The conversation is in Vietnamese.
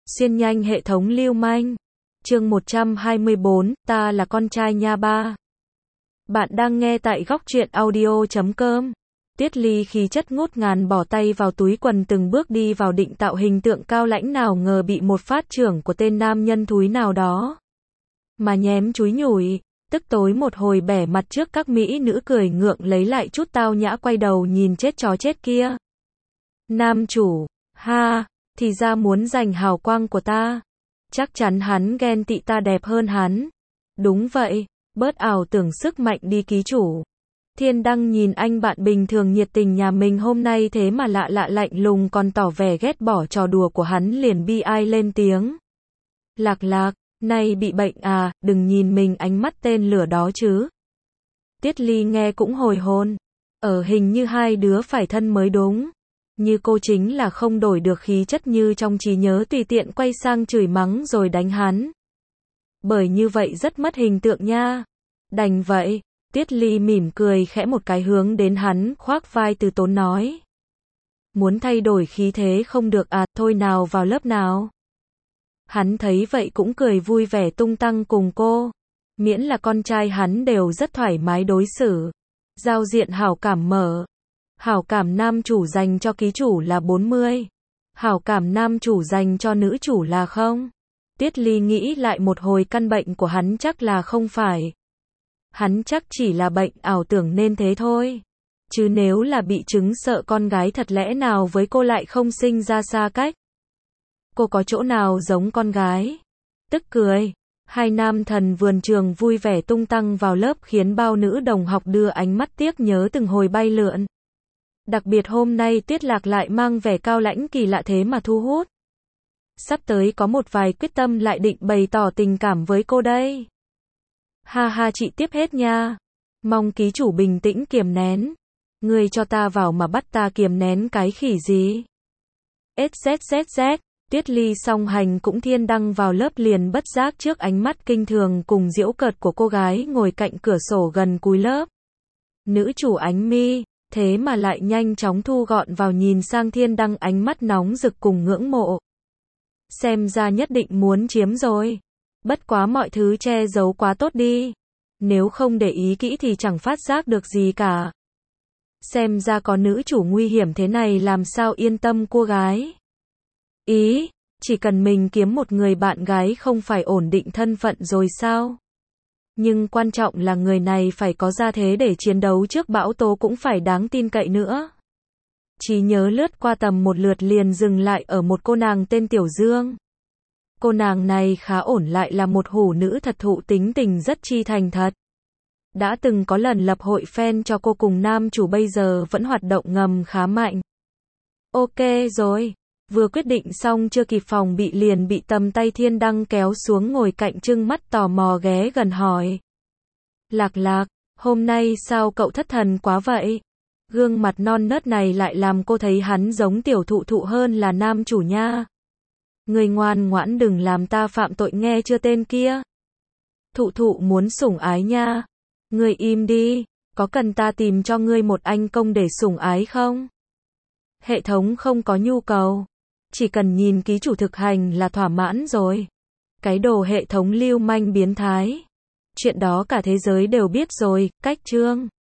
Xuyên nhanh hệ thống lưu manh. Chương 124, ta là con trai nha ba. Bạn đang nghe tại góc truyện audio.com. Tiết Ly khí chất ngút ngàn bỏ tay vào túi quần từng bước đi vào định tạo hình tượng cao lãnh, nào ngờ bị một phát trưởng của tên nam nhân thúi nào đó mà nhém chúi nhủi, tức tối một hồi bẻ mặt trước các mỹ nữ cười ngượng, lấy lại chút tao nhã quay đầu nhìn chết chó chết kia. Nam chủ, ha, thì ra muốn giành hào quang của ta. Chắc chắn hắn ghen tị ta đẹp hơn hắn. Đúng vậy, bớt ảo tưởng sức mạnh đi ký chủ. Thiên Đăng nhìn anh bạn bình thường nhiệt tình nhà mình hôm nay thế mà lạ lạnh lùng, còn tỏ vẻ ghét bỏ trò đùa của hắn, liền bi ai lên tiếng. Lạc Lạc, này bị bệnh à, đừng nhìn mình ánh mắt tên lửa đó chứ. Tiết Ly nghe cũng hồi hồn. Hình như hai đứa phải thân mới đúng. Như cô chính là không đổi được khí chất như trong trí nhớ, tùy tiện quay sang chửi mắng rồi đánh hắn. Bởi như vậy rất mất hình tượng nha. Đành vậy, Tiết Ly mỉm cười khẽ một cái hướng đến hắn, khoác vai từ tốn nói. Muốn thay đổi khí thế không được à, thôi nào vào lớp nào. Hắn thấy vậy cũng cười vui vẻ tung tăng cùng cô. Miễn là con trai hắn đều rất thoải mái đối xử. Giao diện hảo cảm mở. Hảo cảm nam chủ dành cho ký chủ là 40. Hảo cảm nam chủ dành cho nữ chủ là 0. Tiết Ly nghĩ lại một hồi, căn bệnh của hắn chắc là không phải. Hắn chắc chỉ là bệnh ảo tưởng nên thế thôi. Chứ nếu là bị chứng sợ con gái thật, lẽ nào với cô lại không sinh ra xa cách? Cô có chỗ nào giống con gái? Tức cười. Hai nam thần vườn trường vui vẻ tung tăng vào lớp, khiến bao nữ đồng học đưa ánh mắt tiếc nhớ từng hồi bay lượn. Đặc biệt hôm nay Tuyết Lạc lại mang vẻ cao lãnh kỳ lạ thế mà thu hút. Sắp tới có một vài quyết tâm lại định bày tỏ tình cảm với cô đây. Ha ha, chị tiếp hết nha. Mong ký chủ bình tĩnh kiềm nén. Ngươi cho ta vào mà bắt ta kiềm nén cái khỉ gì? XZZZ. Tiết Ly song hành cũng Thiên Đăng vào lớp liền bất giác trước ánh mắt kinh thường cùng giễu cợt của cô gái ngồi cạnh cửa sổ gần cuối lớp. Nữ chủ Ánh Mi, thế mà lại nhanh chóng thu gọn vào, nhìn sang Thiên Đăng ánh mắt nóng rực cùng ngưỡng mộ. Xem ra nhất định muốn chiếm rồi. Bất quá mọi thứ che giấu quá tốt đi. Nếu không để ý kỹ thì chẳng phát giác được gì cả. Xem ra có nữ chủ nguy hiểm thế này làm sao yên tâm cô gái. Ý, chỉ cần mình kiếm một người bạn gái không phải ổn định thân phận rồi sao? Nhưng quan trọng là người này phải có gia thế để chiến đấu trước bão tố, cũng phải đáng tin cậy nữa. Trí nhớ lướt qua tầm một lượt liền dừng lại ở một cô nàng tên Tiểu Dương. Cô nàng này khá ổn, lại là một hủ nữ thật thụ, tính tình rất chi thành thật. Đã từng có lần lập hội fan cho cô cùng nam chủ, bây giờ vẫn hoạt động ngầm khá mạnh. Ok rồi. Vừa quyết định xong chưa kịp phòng bị liền bị tầm tay Thiên Đăng kéo xuống ngồi cạnh, trưng mắt tò mò ghé gần hỏi. Lạc Lạc, hôm nay sao cậu thất thần quá vậy? Gương mặt non nớt này lại làm cô thấy hắn giống tiểu thụ thụ hơn là nam chủ nha. Người ngoan ngoãn đừng làm ta phạm tội nghe chưa tên kia. Thụ thụ muốn sủng ái nha. Người im đi, có cần ta tìm cho ngươi một anh công để sủng ái không? Hệ thống không có nhu cầu. Chỉ cần nhìn ký chủ thực hành là thỏa mãn rồi. Cái đồ hệ thống lưu manh biến thái. Chuyện đó cả thế giới đều biết rồi, cách chương.